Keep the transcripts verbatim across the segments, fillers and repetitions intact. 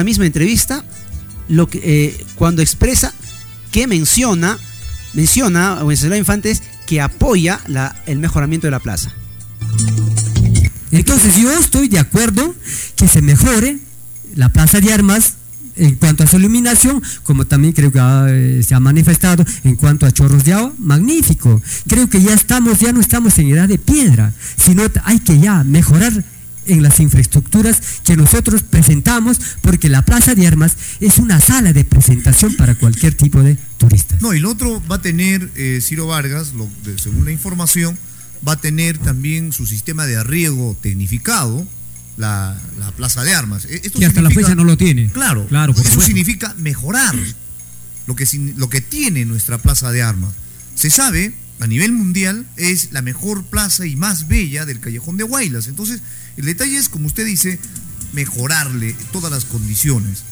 esa misma entrevista, lo que, eh, cuando expresa que menciona, menciona a Wenceslao Infantes que apoya la, el mejoramiento de la plaza. Entonces yo estoy de acuerdo que se mejore la plaza de armas en cuanto a su iluminación, como también creo que eh, se ha manifestado en cuanto a chorros de agua, magnífico. Creo que ya estamos, ya no estamos en edad de piedra, sino hay que ya mejorar en las infraestructuras que nosotros presentamos, porque la plaza de armas es una sala de presentación para cualquier tipo de turistas. No, y lo otro va a tener, eh, Ciro Vargas, lo, de, según la información, va a tener también su sistema de arriego tecnificado, la, la plaza de armas. Esto y hasta la fecha no lo tiene. Claro, claro eso supuesto. significa mejorar lo que, lo que tiene nuestra plaza de armas. Se sabe, a nivel mundial, es la mejor plaza y más bella del Callejón de Huaylas. Entonces, el detalle es, como usted dice, mejorarle todas las condiciones.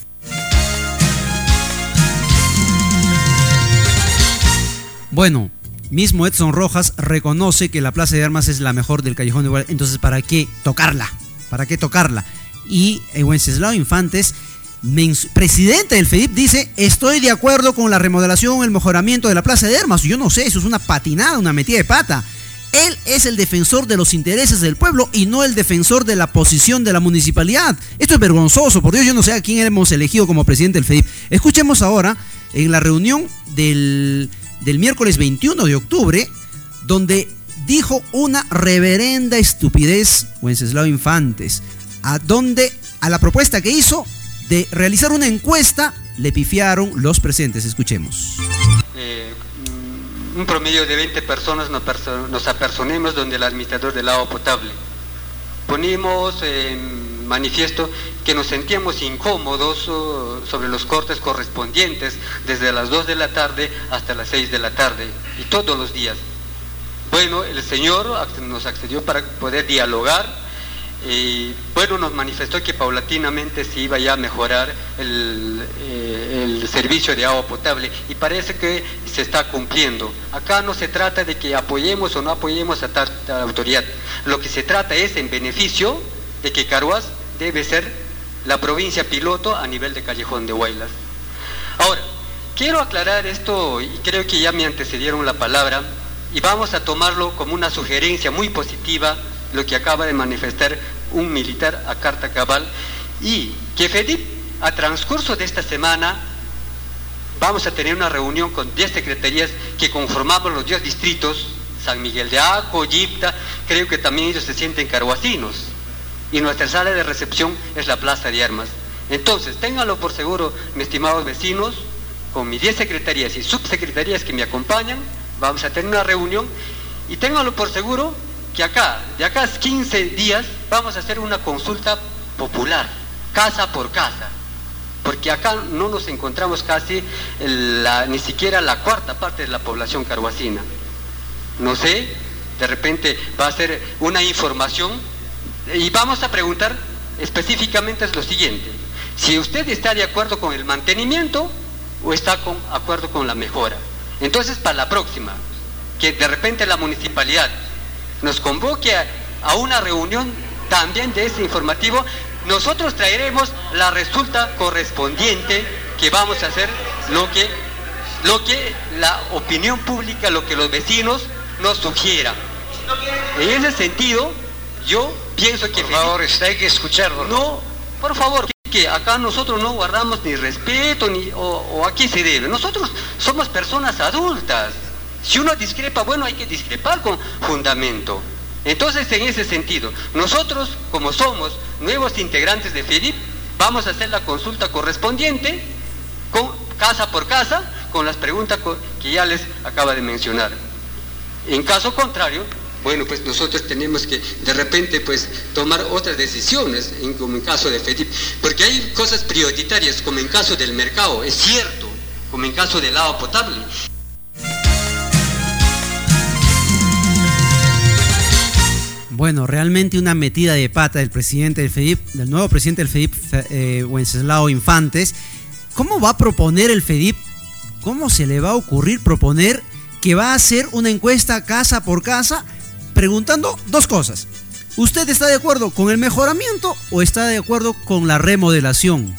Bueno, mismo Edson Rojas reconoce que la plaza de armas es la mejor del Callejón de Huaylas, entonces ¿para qué tocarla? ¿Para qué tocarla? Y Wenceslao Infantes, presidente del FEDIP, dice: estoy de acuerdo con la remodelación, el mejoramiento de la plaza de armas. Yo no sé, eso es una patinada, una metida de pata. Él es el defensor de los intereses del pueblo y no el defensor de la posición de la municipalidad. Esto es vergonzoso, por Dios, yo no sé a quién hemos elegido como presidente del FEDIP. Escuchemos ahora en la reunión del, del miércoles veintiuno de octubre, donde dijo una reverenda estupidez Wenceslao Infantes, a donde a la propuesta que hizo de realizar una encuesta le pifiaron los presentes. Escuchemos. Eh, un promedio de veinte personas nos, perso nos apersonemos donde el administrador del agua potable. Ponimos en manifiesto que nos sentíamos incómodos uh, sobre los cortes correspondientes desde las dos de la tarde hasta las seis de la tarde y todos los días. Bueno, el señor nos accedió para poder dialogar y bueno, nos manifestó que paulatinamente se iba ya a mejorar el, eh, el servicio de agua potable y parece que se está cumpliendo. Acá no se trata de que apoyemos o no apoyemos a tal, tal autoridad. Lo que se trata es en beneficio de que Carhuaz debe ser la provincia piloto a nivel de Callejón de Huaylas. Ahora, quiero aclarar esto y creo que ya me antecedieron la palabra y vamos a tomarlo como una sugerencia muy positiva lo que acaba de manifestar un militar a carta cabal, y que FEDIP a transcurso de esta semana vamos a tener una reunión con diez secretarías que conformamos los diez distritos, San Miguel de Aco, Yipta, creo que también ellos se sienten carhuacinos, y nuestra sala de recepción es la plaza de armas. Entonces, ténganlo por seguro, mis estimados vecinos, con mis diez secretarías y subsecretarías que me acompañan, vamos a tener una reunión, y ténganlo por seguro que acá, de acá a quince días, vamos a hacer una consulta popular, casa por casa, porque acá no nos encontramos casi la, ni siquiera la cuarta parte de la población carhuacina. No sé, de repente va a ser una información y vamos a preguntar específicamente es lo siguiente: si usted está de acuerdo con el mantenimiento o está de acuerdo con la mejora. Entonces, para la próxima, que de repente la municipalidad nos convoque a, a una reunión también de ese informativo, nosotros traeremos la resulta correspondiente que vamos a hacer lo que, lo que la opinión pública, lo que los vecinos nos sugieran. En ese sentido, yo pienso que... Por favor, está, hay que escucharlo. No, por favor, que, que acá nosotros no guardamos ni respeto, ni, o, o a qué se debe. Nosotros somos personas adultas. Si uno discrepa, bueno, hay que discrepar con fundamento. Entonces, en ese sentido, nosotros, como somos nuevos integrantes de FEDIP, vamos a hacer la consulta correspondiente, con, casa por casa, con las preguntas que ya les acaba de mencionar. En caso contrario, bueno, pues nosotros tenemos que de repente pues tomar otras decisiones, en, como en caso de FEDIP, porque hay cosas prioritarias, como en caso del mercado, es cierto, como en caso del agua potable. Bueno, realmente una metida de pata del presidente del FEDIP, del nuevo presidente del FEDIP, eh, Wenceslao Infantes. ¿Cómo va a proponer el FEDIP? ¿Cómo se le va a ocurrir proponer que va a hacer una encuesta casa por casa preguntando dos cosas? ¿Usted está de acuerdo con el mejoramiento o está de acuerdo con la remodelación?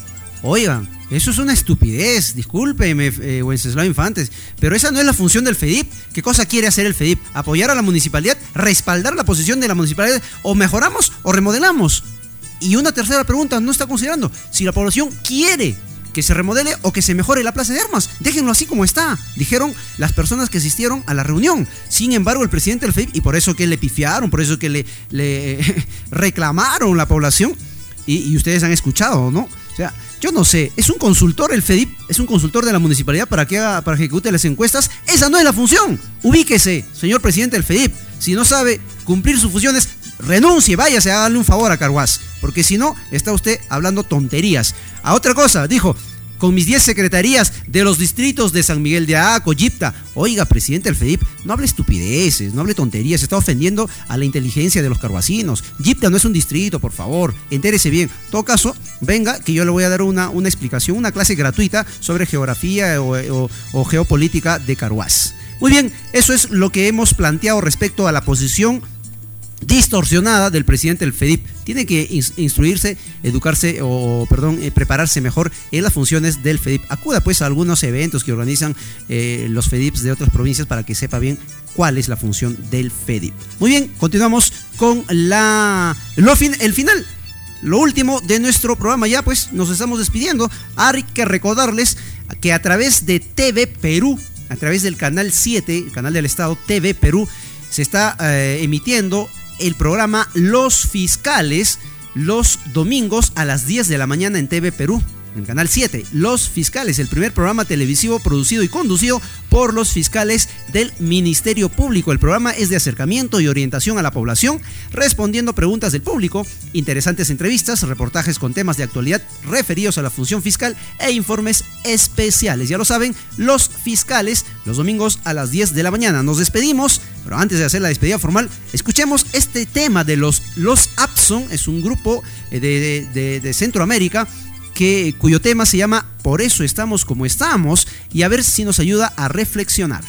Oigan, eso es una estupidez, discúlpeme, eh, Wenceslao Infantes, pero esa no es la función del FEDIP. ¿Qué cosa quiere hacer el FEDIP? ¿Apoyar a la municipalidad? ¿Respaldar la posición de la municipalidad? ¿O mejoramos o remodelamos? Y una tercera pregunta no está considerando, si la población quiere que se remodele o que se mejore la plaza de armas, déjenlo así como está, dijeron las personas que asistieron a la reunión. Sin embargo, el presidente del FEDIP, y por eso que le pifiaron, por eso que le, le reclamaron la población, y, y ustedes han escuchado, ¿no? O sea, yo no sé, es un consultor el FEDIP, es un consultor de la municipalidad para que haga, para que ejecute las encuestas. Esa no es la función. Ubíquese, señor presidente del FEDIP. Si no sabe cumplir sus funciones, renuncie, váyase a darle un favor a Carhuaz, porque si no, está usted hablando tonterías. A otra cosa, dijo, con mis diez secretarías de los distritos de San Miguel de Aco, Yipta. Oiga, presidente del FEDIP, no hable estupideces, no hable tonterías, está ofendiendo a la inteligencia de los carhuacinos. Yipta no es un distrito, por favor, entérese bien. En todo caso, venga, que yo le voy a dar una, una explicación, una clase gratuita sobre geografía o, o, o geopolítica de Carhuaz. Muy bien, eso es lo que hemos planteado respecto a la posición distorsionada del presidente del FEDIP. Tiene que instruirse, educarse o, perdón, eh, prepararse mejor en las funciones del FEDIP. Acuda pues a algunos eventos que organizan eh, los FEDIPs de otras provincias para que sepa bien cuál es la función del FEDIP. Muy bien, continuamos con la, lo fin, el final, lo último de nuestro programa. Ya pues nos estamos despidiendo. Hay que recordarles que a través de T V Perú, a través del canal siete, el canal del Estado T V Perú, se está eh, emitiendo el programa Los Fiscales los domingos a las diez de la mañana en T V Perú, en Canal siete. Los Fiscales, el primer programa televisivo producido y conducido por los fiscales del Ministerio Público. El programa es de acercamiento y orientación a la población, respondiendo preguntas del público, interesantes entrevistas, reportajes con temas de actualidad referidos a la función fiscal e informes especiales. Ya lo saben, Los Fiscales, los domingos a las diez de la mañana. Nos despedimos, pero antes de hacer la despedida formal, escuchemos este tema de los, los Abson. Es un grupo de, de, de, de Centroamérica, Que, cuyo tema se llama Por eso estamos como estamos, y a ver si nos ayuda a reflexionar.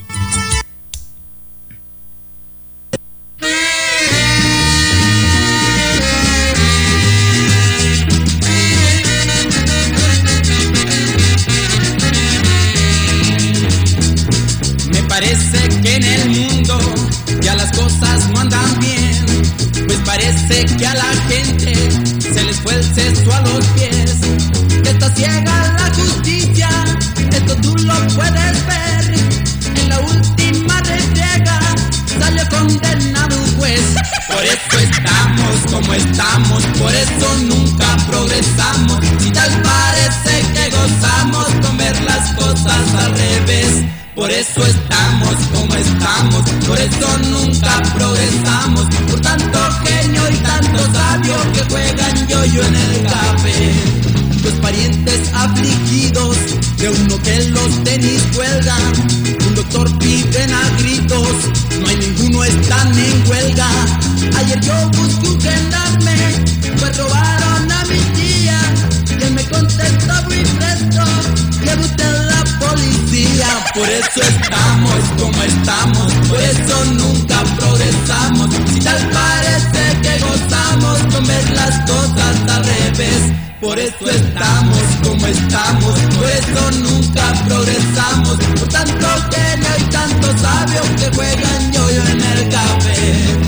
Me parece que en el mundo ya las cosas no andan bien, pues parece que a la gente se les fue el cesto a los pies. Que está ciega la justicia, esto tú lo puedes ver. En la última refriega salió condenado un juez. Por eso estamos como estamos, por eso nunca progresamos. Si tal parece que gozamos con ver las cosas al revés. Por eso estamos como estamos, por eso nunca progresamos. Por tanto genio y tanto sabio que juegan yo-yo en el café. Los parientes afligidos de uno que los tenis cuelgan. Un doctor piden a gritos, no hay ninguno, están en huelga. Ayer yo busqué un gendarme, pues robaron a mi tía. Y él me contestó muy presto, lleve usted la policía. Por eso estamos como estamos, por eso nunca progresamos. Si tal parece que gozamos con ver las cosas al revés. Por eso estamos como estamos, por eso nunca progresamos. Por tanto genio y tanto sabio que juegan yo-yo en el café.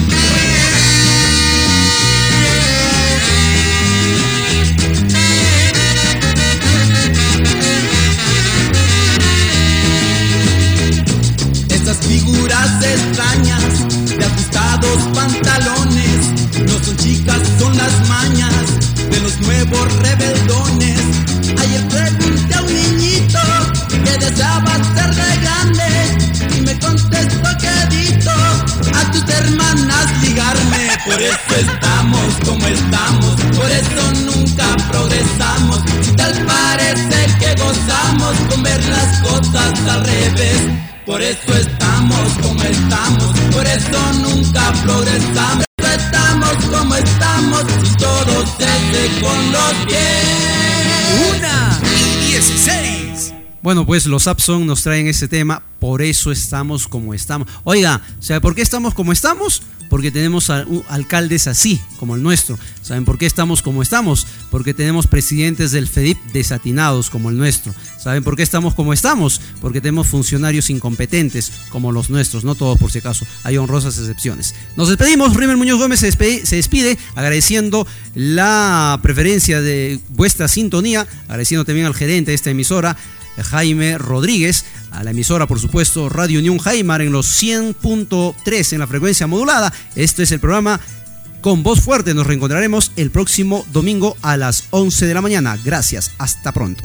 Esas figuras extrañas de ajustados pantalones no son chicas, son las mañas de los nuevos rebeldones. Ayer pregunté a un niñito que deseaba ser de grande y me contestó que dito a tus hermanas ligarme. Por eso estamos como estamos, por eso nunca progresamos. Si tal parece que gozamos con ver las cosas al revés. Por eso estamos como estamos, por eso nunca progresamos. Estamos como estamos, y todo se hace con los pies. Una y dieciséis. Bueno, pues los Sapson nos traen ese tema, por eso estamos como estamos. Oiga, ¿sabe por qué estamos como estamos? Porque tenemos a, uh, alcaldes así, como el nuestro. ¿Saben por qué estamos como estamos? Porque tenemos presidentes del FEDIP desatinados, como el nuestro. ¿Saben por qué estamos como estamos? Porque tenemos funcionarios incompetentes, como los nuestros. No todos, por si acaso, hay honrosas excepciones. Nos despedimos. Rímel Muñoz Gómez se despide, se despide agradeciendo la preferencia de vuestra sintonía, agradeciendo también al gerente de esta emisora, Jaime Rodríguez, a la emisora, por supuesto, Radio Unión Jaimar en los cien punto tres en la frecuencia modulada. Esto es el programa Con Voz Fuerte. Nos reencontraremos el próximo domingo a las once de la mañana. Gracias, hasta pronto.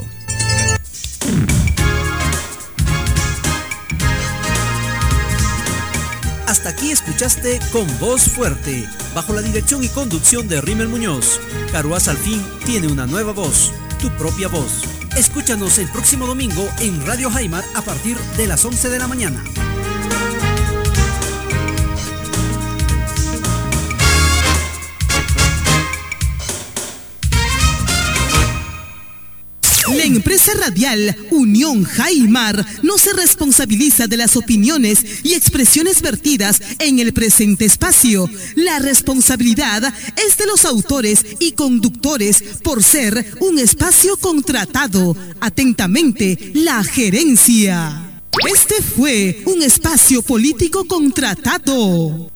Hasta aquí escuchaste Con Voz Fuerte, bajo la dirección y conducción de Rímel Muñoz. Caruaz al fin tiene una nueva voz, tu propia voz. Escúchanos el próximo domingo en Radio Jaimar a partir de las once de la mañana. La empresa radial Unión Jaimar no se responsabiliza de las opiniones y expresiones vertidas en el presente espacio. La responsabilidad es de los autores y conductores por ser un espacio contratado. Atentamente, la gerencia. Este fue un espacio político contratado.